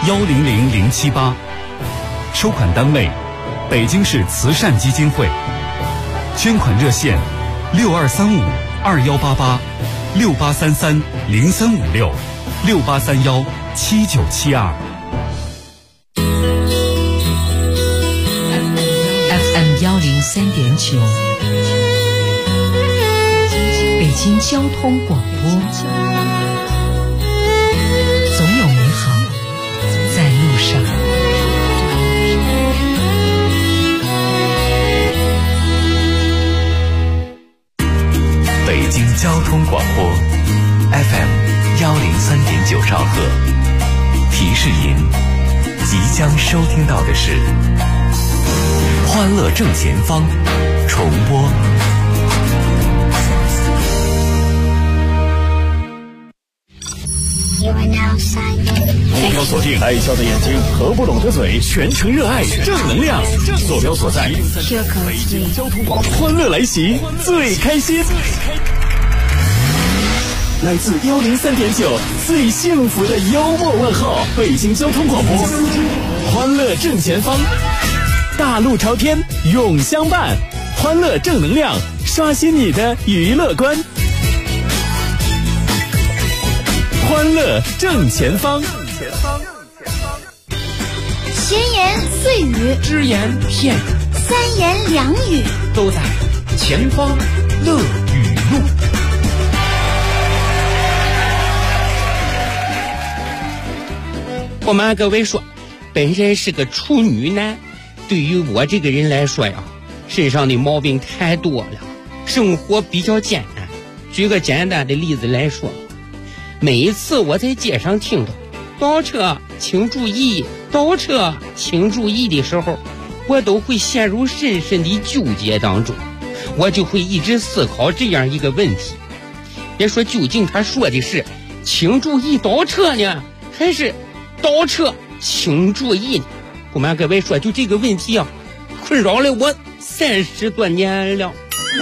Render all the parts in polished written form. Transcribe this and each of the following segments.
1000078，收款单位北京市慈善基金会，捐款热线6235-2888-6833-0356-6831-7972。 FM 103.9，北京交通广播，总有美好在路上。 北京交通广播 FM 103.9兆赫，提示您即将收听到的是欢乐正前方重播。 坐标锁定爱笑的眼睛和不拢的嘴，全程热爱正能量。坐标所在，北京交通广播，欢乐来袭，最开心。来自103.9最幸福的幽默问候，北京交通广播，欢乐正前方，大路朝天永相伴，欢乐正能量，刷新你的娱乐观。欢乐正前方， 闲言碎语， 只言片语， 三言两语， 都在前方乐语录。我们各位说，本人是个处女男，对于我这个人来说呀，身上的毛病太多了，生活比较艰难。举个简单的例子来说，每一次我在街上听到倒车请注意，倒车请注意的时候，我都会陷入深深的纠结当中，我就会一直思考这样一个问题，别说究竟他说的是请注意倒车呢，还是倒车请注意呢？不瞒各位说，就这个问题啊，困扰了我30多年了。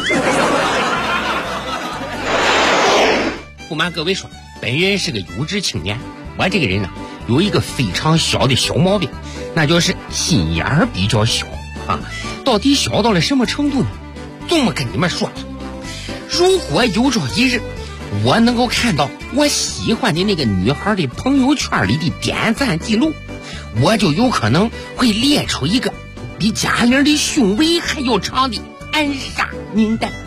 不瞒各位说，本人是个有志青年，我这个人呢，有一个非常小的小毛病，那就是心眼儿比较小啊。到底小到了什么程度呢？这么跟你们说吧，如果有朝一日我能够看到我喜欢的那个女孩的朋友圈里的点赞记录，我就有可能会列出一个比贾玲的胸围还要长的暗杀名单。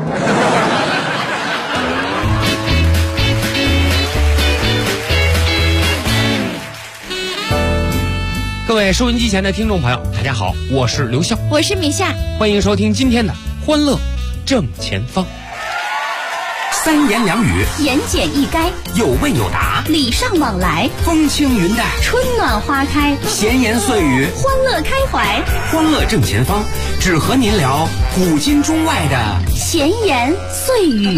各位收音机前的听众朋友，大家好，我是刘笑， 我是米夏， 欢迎收听今天的欢乐正前方。 三言两语， 言简意赅， 有问有答， 礼尚往来， 风轻云淡， 春暖花开， 闲言碎语， 欢乐开怀。 欢乐正前方，只和您聊古今中外的闲言碎语。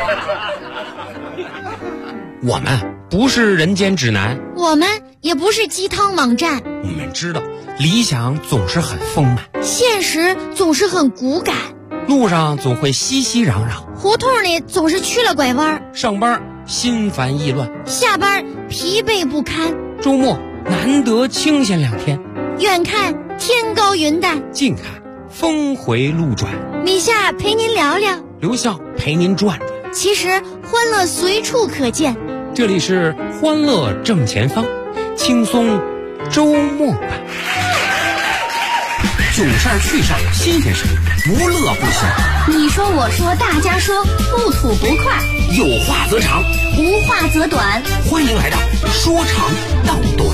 我们不是人间指南， 我们也不是鸡汤网站， 我们知道理想总是很丰满， 现实总是很骨感， 路上总会熙熙攘攘， 胡同里总是去了拐弯， 上班心烦意乱， 下班疲惫不堪， 周末难得清闲2天， 远看天高云淡， 近看峰回路转。 米夏陪您聊聊， 刘笑陪您转转， 其实欢乐随处可见。 这里是欢乐正前方，轻松周末版。 囧事儿趣事儿新鲜事儿，不乐不行。 你说我说大家说，不吐不快， 有话则长， 无话则短。 欢迎来到说长道短。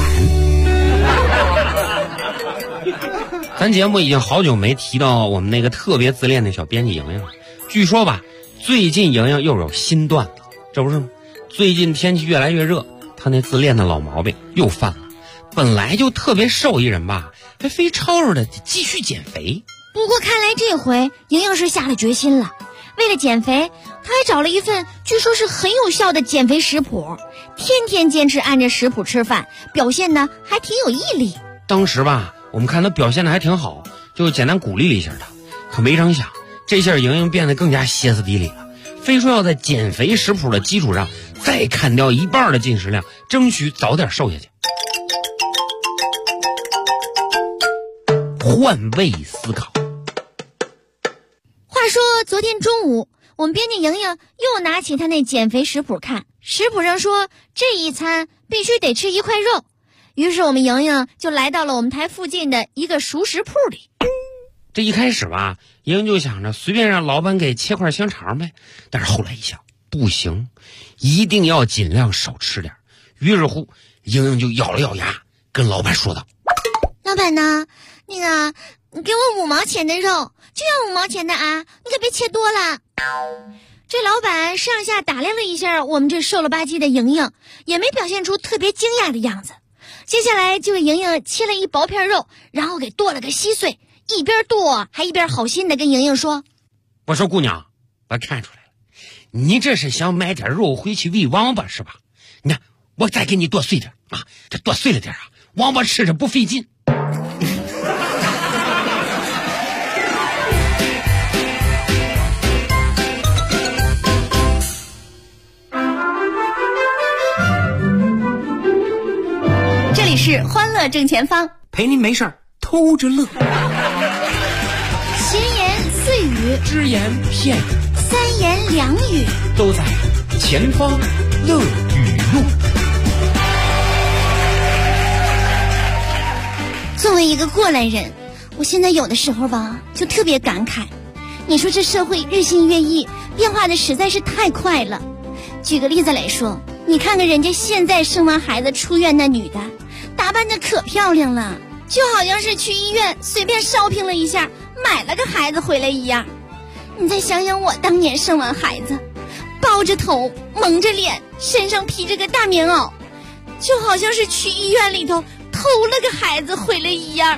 咱节目已经好久没提到我们那个特别自恋的小编辑莹莹了。据说吧，最近莹莹又有新段子，这不是吗？最近天气越来越热，她那自恋的老毛病又犯了。本来就特别瘦一人吧，还非吵吵的继续减肥。 不过看来这回莹莹是下了决心了，为了减肥，她还找了一份据说是很有效的减肥食谱，天天坚持按着食谱吃饭，表现呢还挺有毅力。 当时吧，我们看她表现的还挺好，就简单鼓励了一下她。可没成想，这下莹莹变得更加歇斯底里了，非说要在减肥食谱的基础上再砍掉1半的进食量，争取早点瘦下去。 换位思考。 话说昨天中午，我们编辑莹莹又拿起她那减肥食谱看，食谱上说这一餐必须得吃1块肉。于是我们莹莹就来到了我们台附近的一个熟食铺里。 这一开始吧，莹莹就想着随便让老板给切块香肠呗，但是后来一想不行，一定要尽量少吃点。于是乎莹莹就咬了咬牙跟老板说道： 老板呢，那个你给我5毛钱的肉，就要5毛钱的啊，你可别切多了。这老板上下打量了一下我们这瘦了吧唧的莹莹，也没表现出特别惊讶的样子。接下来就给莹莹切了一薄片肉，然后给剁了个稀碎，一边剁还一边好心的跟莹莹说： 我说姑娘，我看出来了，你这是想买点肉回去喂王八是吧？你看我再给你剁碎点啊，这剁碎了点啊，王八吃着不费劲。 这里是欢乐正前方， 陪您没事偷着乐。 闲言碎语， 只言片语， 三言两语， 都在前方乐语录。 作为一个过来人，我现在有的时候吧就特别感慨，你说这社会日新月异，变化的实在是太快了。举个例子来说，你看看人家现在生完孩子出院那女的，打扮得可漂亮了，就好像是去医院随便 shopping 了一下，买了个孩子回来一样。你再想想我当年生完孩子，包着头蒙着脸，身上披着个大棉袄，就好像是去医院里头偷了个孩子回来一样。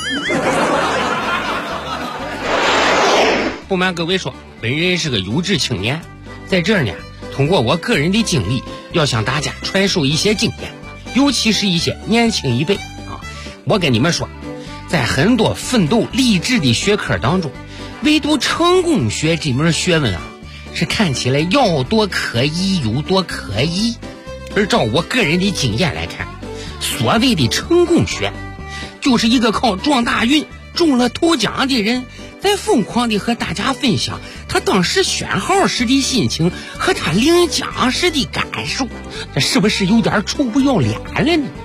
不瞒各位说，本人是个优质青年，在这儿呢，通过我个人的经历，要向大家传授一些经验，尤其是一些年轻一辈啊。我跟你们说，在很多奋斗励志的学科当中，唯独成功学这门学问啊，是看起来要多可疑有多可疑。而照我个人的经验来看，所谓的成功学，就是一个靠撞大运中了头奖的人，在疯狂地和大家分享他当时选号时的心情和他领奖时的感受，这是不是有点臭不要脸了呢？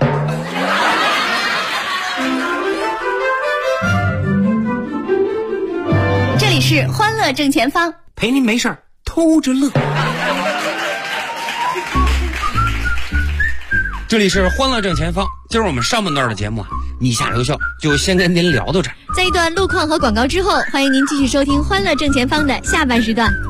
这里是欢乐正前方， 陪您没事偷着乐。 这里是欢乐正前方，今儿我们上半段的节目啊，你下留校就先跟您聊到这儿。 在一段路况和广告之后，欢迎您继续收听欢乐正前方的下半时段。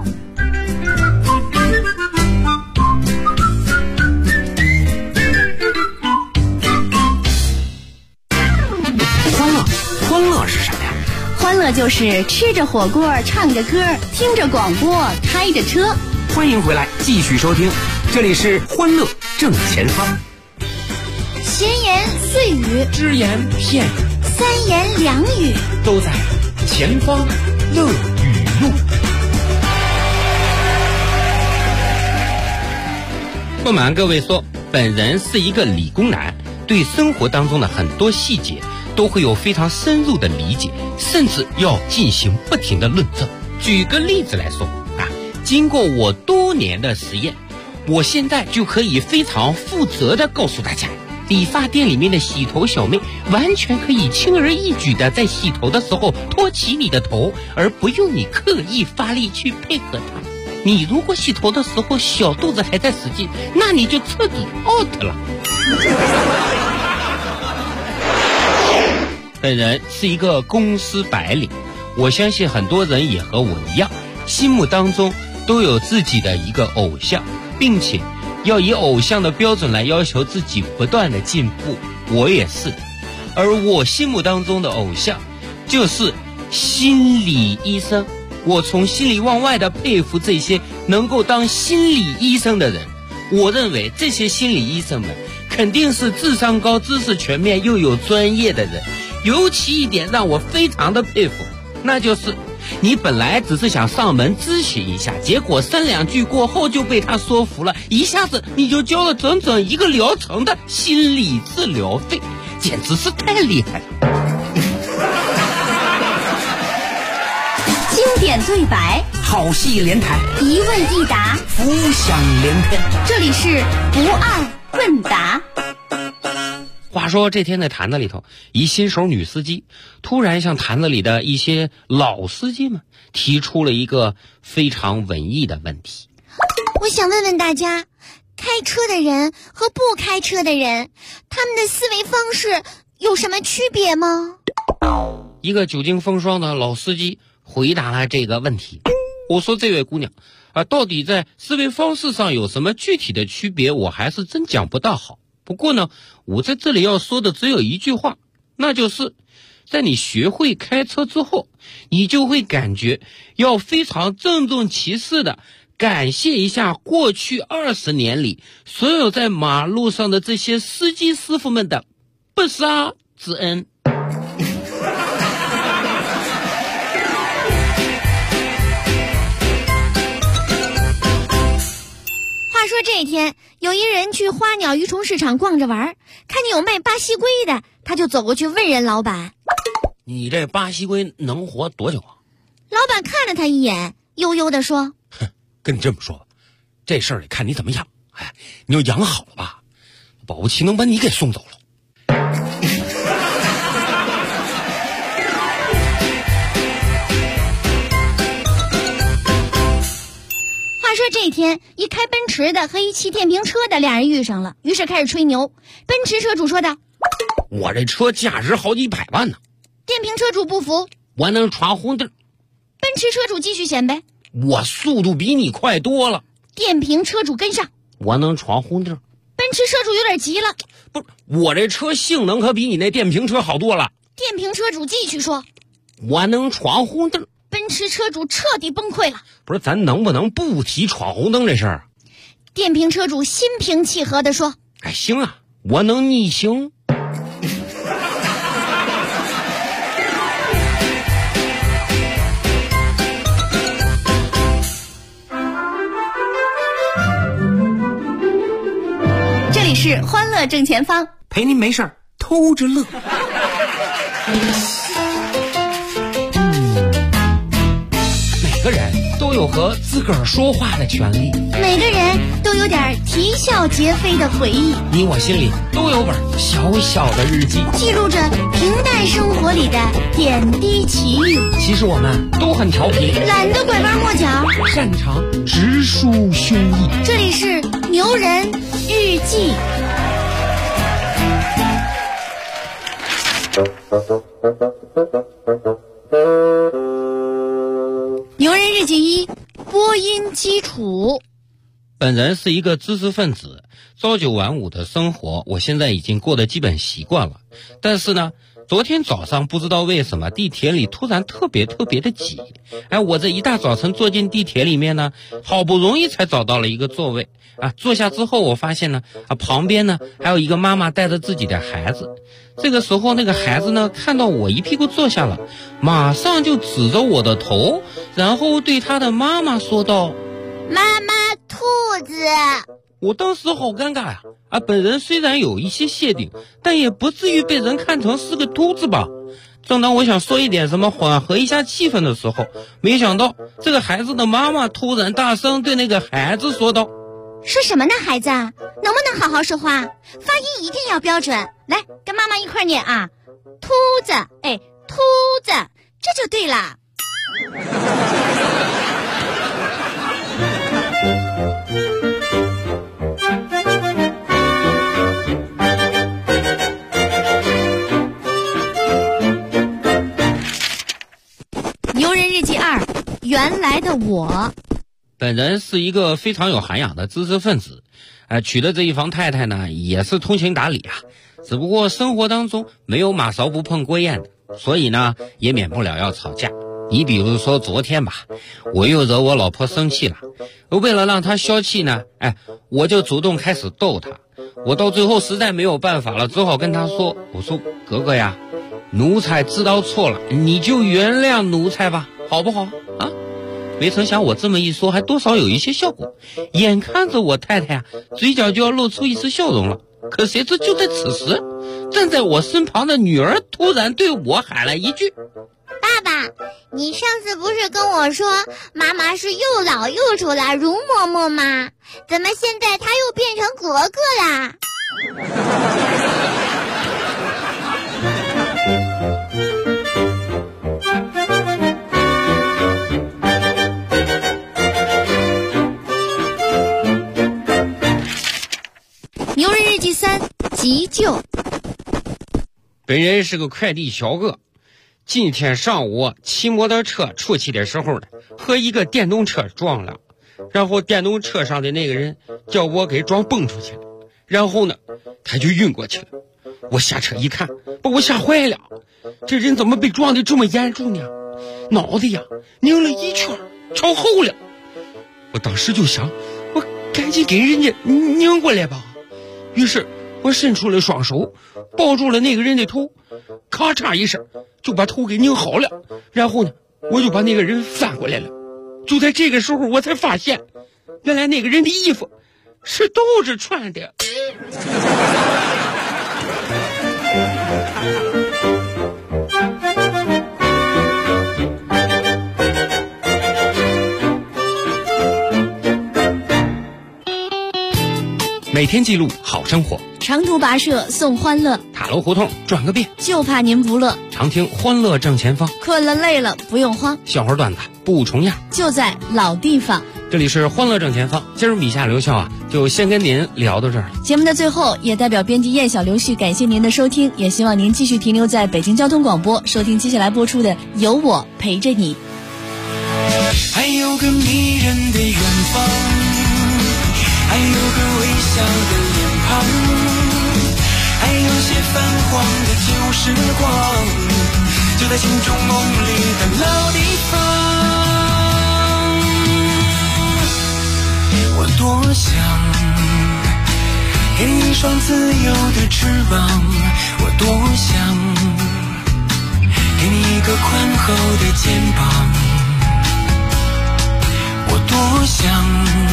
欢乐是啥呀？ 欢乐就是吃着火锅，唱着歌，听着广播，开着车。 欢迎回来，继续收听，这里是欢乐正前方。 闲言碎语， 只言片语， 三言两语， 都在前方乐语录。 不瞒各位说，本人是一个理工男，对生活当中的很多细节都会有非常深入的理解，甚至要进行不停的论证。举个例子来说啊，经过我多年的实验，我现在就可以非常负责的告诉大家，理发店里面的洗头小妹完全可以轻而易举的在洗头的时候托起你的头，而不用你刻意发力去配合她。你如果洗头的时候小肚子还在使劲，那你就彻底 out 了。本人是一个公司白领，我相信很多人也和我一样，心目当中都有自己的一个偶像，并且要以偶像的标准来要求自己不断的进步。我也是，而我心目当中的偶像就是心理医生。我从心里往外的佩服这些能够当心理医生的人。我认为这些心理医生们肯定是智商高、知识全面又有专业的人。尤其一点让我非常的佩服，那就是你本来只是想上门咨询一下，结果3两句过后就被他说服了，一下子你就交了整整1个疗程的心理治疗费，简直是太厉害了。 点对白， 好戏连台， 一问一答， 浮想联翩。 这里是不二问答。 话说这天在坛子里头，一新手女司机突然向坛子里的一些老司机们提出了一个非常文艺的问题。 我想问问大家，开车的人和不开车的人，他们的思维方式有什么区别吗？ 一个久经风霜的老司机回答了这个问题。我说这位姑娘到底在思维方式上有什么具体的区别，我还是真讲不大好。不过呢，我在这里要说的只有一句话，那就是在你学会开车之后，你就会感觉要非常郑重其事的感谢一下过去20年里所有在马路上的这些司机师傅们的不杀之恩。 话说这一天，有一人去花鸟鱼虫市场逛着玩，看见有卖巴西龟的，他就走过去问人老板： 你这巴西龟能活多久啊？ 老板看了他一眼，悠悠地说： 跟你这么说吧，这事儿得看你怎么养。你要养好了吧，保不齐能把你给送走了。 话说这一天，一开奔驰的和一骑电瓶车的俩人遇上了，于是开始吹牛。奔驰车主说道： 我这车价值好几百万呢。 电瓶车主不服： 我能闯红灯。 奔驰车主继续显摆： 我速度比你快多了。 电瓶车主跟上： 我能闯红灯。 奔驰车主有点急了： 不是，我这车性能可比你那电瓶车好多了。 电瓶车主继续说： 我能闯红灯。 奔驰车主彻底崩溃了： 不是，咱能不能不提闯红灯这事儿？ 电瓶车主心平气和地说： 行啊，我能逆行。 这里是欢乐正前方， 陪您没事儿偷着乐。 每个人都有和自个儿说话的权利， 每个人都有点啼笑皆非的回忆， 你我心里都有本小小的日记， 记录着平淡生活里的点滴奇遇。 其实我们都很调皮， 懒得拐弯抹角， 擅长直抒胸臆。 这里是牛人日记。牛人日记一，播音基础。 本人是一个知识分子，朝九晚五的生活我现在已经过得基本习惯了。但是呢，昨天早上不知道为什么地铁里突然特别的挤。我这一大早晨坐进地铁里面呢，好不容易才找到了一个座位。坐下之后我发现呢，旁边呢还有一个妈妈带着自己的孩子。这个时候那个孩子呢看到我一屁股坐下了，马上就指着我的头，然后对他的妈妈说道： 妈妈，兔子。 我当时好尴尬呀！本人虽然有一些谢顶，但也不至于被人看成是个秃子吧。正当我想说一点什么缓和一下气氛的时候，没想到这个孩子的妈妈突然大声对那个孩子说道： 说什么呢，孩子？能不能好好说话？发音一定要标准。来，跟妈妈一块念啊！秃子，秃子，这就对了。牛人日记2，原来的我。 本人是一个非常有涵养的知识分子，娶的这一房太太呢也是通情达理啊，只不过生活当中没有马勺不碰锅沿的，所以呢也免不了要吵架。你比如说昨天吧，我又惹我老婆生气了，为了让她消气呢，我就主动开始逗她。我到最后实在没有办法了，只好跟她说，我说格格呀，奴才知道错了，你就原谅奴才吧，好不好啊？没成想我这么一说还多少有一些效果，眼看着我太太嘴角就要露出一丝笑容了，可谁知就在此时，站在我身旁的女儿突然对我喊了一句： 爸爸，你上次不是跟我说妈妈是又老又丑的容嬷嬷吗？怎么现在她又变成格格啦？ 牛人日记3急救。 本人是个快递小哥，今天上午骑摩托车出去的时候呢，和一个电动车撞了，然后电动车上的那个人叫我给撞蹦出去了，然后呢他就晕过去了。我下车一看，把我吓坏了，这人怎么被撞得这么严重呢？脑袋呀拧了一圈朝后了。我当时就想，我赶紧给人家拧过来吧。于是我伸出了双手，抱住了那个人的头，咔嚓一声就把头给拧好了。然后呢我就把那个人翻过来了。就在这个时候我才发现，原来那个人的衣服是倒着穿的。 每天记录好生活， 长途跋涉送欢乐， 塔楼胡同转个遍， 就怕您不乐。 常听欢乐正前方， 困了累了不用慌， 笑话段子不重样， 就在老地方。 这里是欢乐正前方，今儿米夏刘笑就先跟您聊到这儿。 节目的最后，也代表编辑燕小刘旭感谢您的收听，也希望您继续停留在北京交通广播，收听接下来播出的《有我陪着你》。 还有个迷人的远方，还有个微笑的脸庞，还有些泛黄的旧时光，就在心中梦里的老地方。我多想给你一双自由的翅膀，我多想给你一个宽厚的肩膀，我多想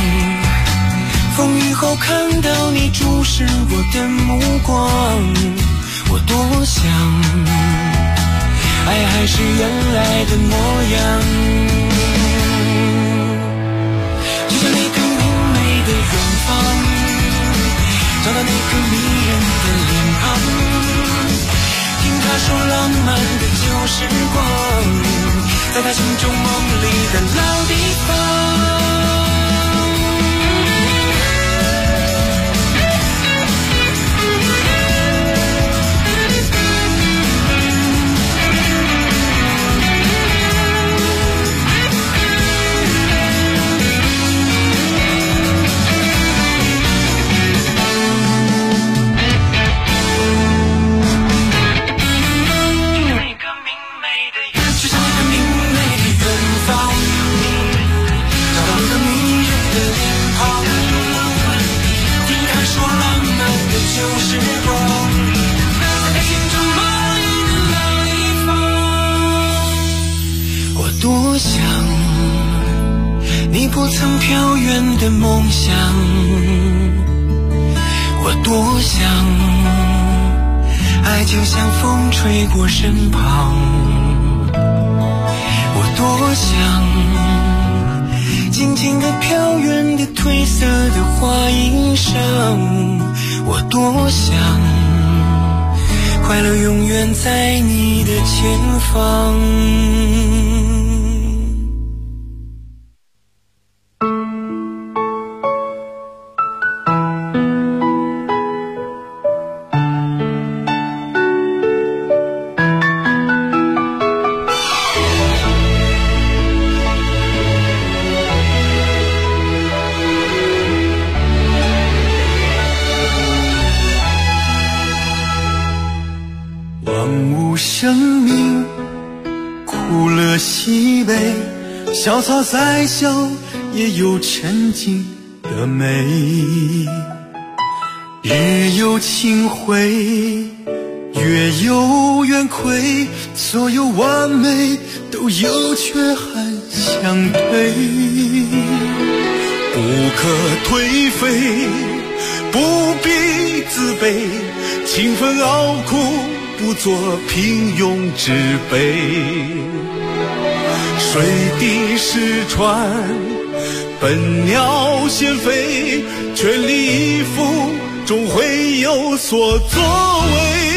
风雨后看到你注视我的目光，我多想爱还是原来的模样，就像那个明媚的远方，找到那个迷人的脸庞，听他说浪漫的旧时光，在他心中梦里的老地方。多想你不曾飘远的梦想，我多想爱就像风吹过身旁，我多想静静地飘远的褪色的花衣裳，我多想快乐永远在你的前方。 生命苦乐喜悲，小草再小也有沉静的美，日有清辉，月有圆亏，所有完美都有缺憾相对，不可颓废，不必自卑，清风傲骨不做平庸之辈， 水滴石穿，笨鸟先飞，全力以赴，终会有所作为。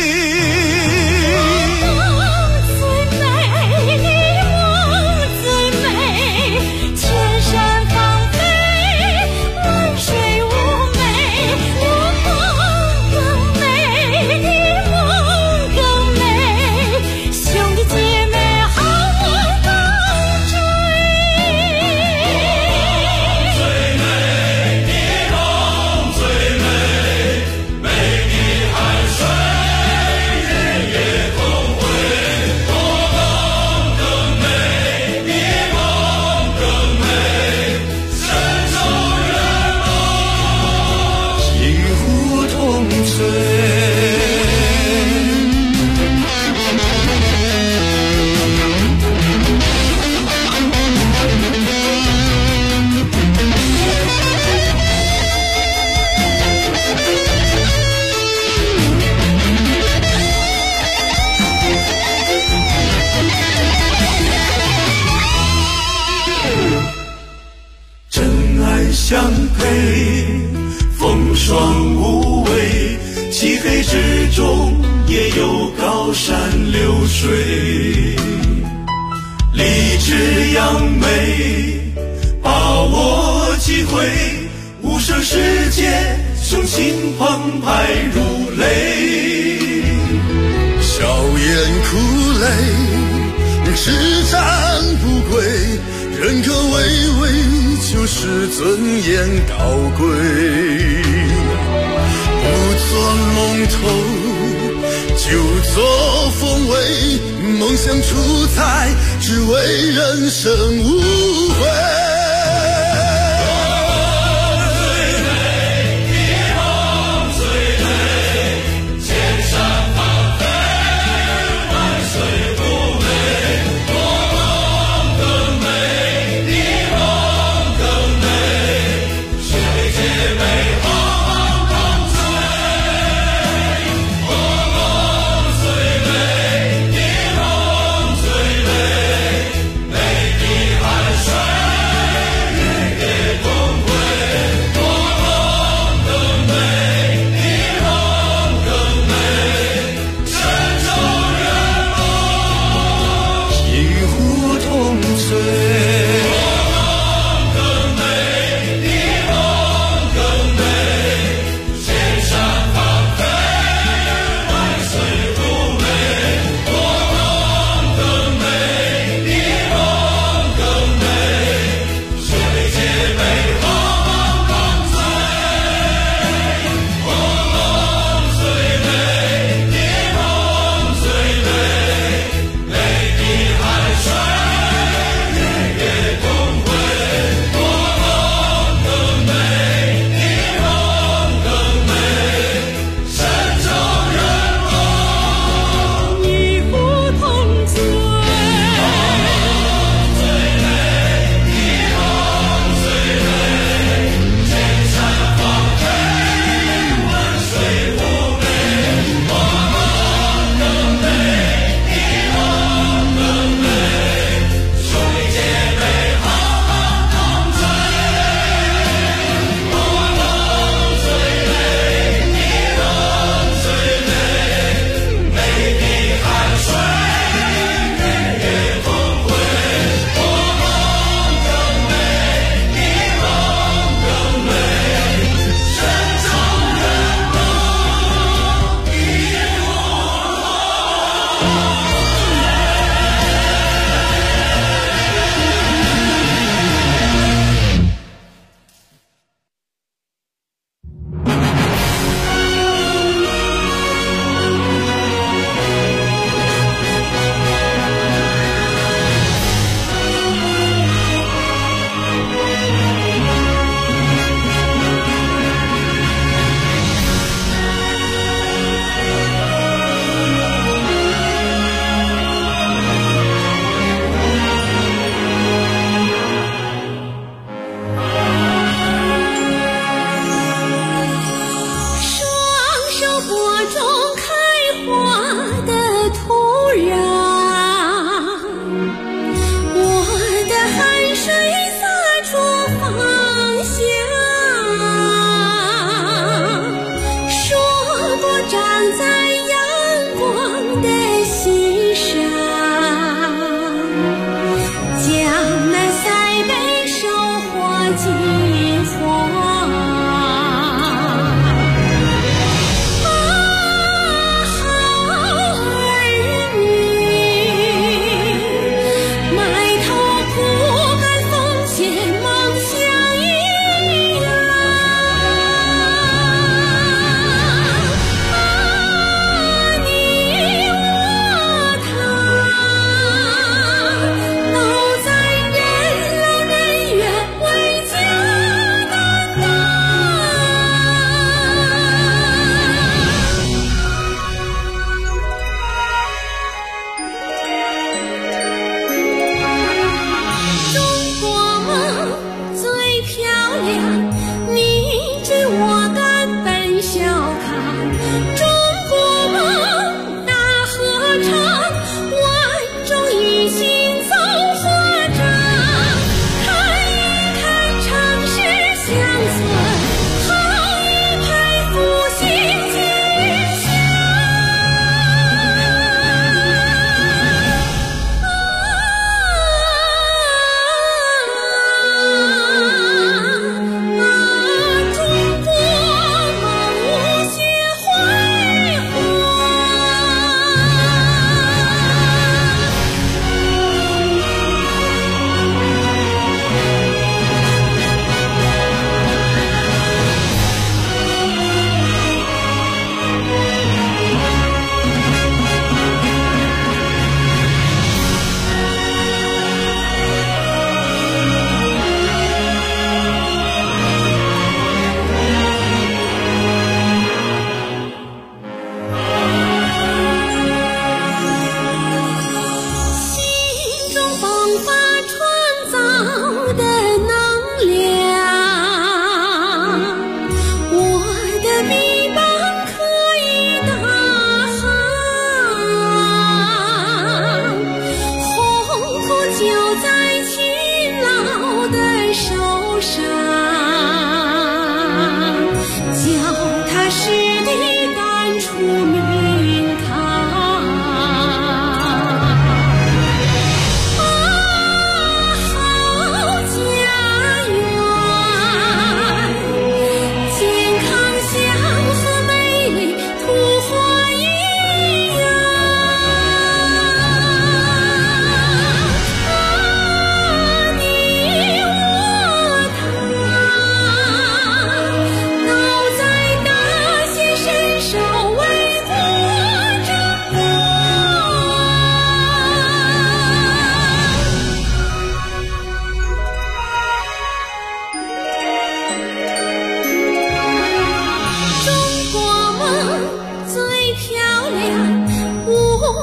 相配，风霜无畏，漆黑之中也有高山流水。立志扬眉，把握机会，无声世界，雄心澎湃如雷。笑颜苦泪，叱咤不归，人格巍巍，就是尊严高贵。不做龙头，就做凤尾，梦想出彩，只为人生无悔。 美的海水。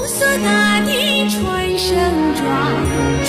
色大地传盛装。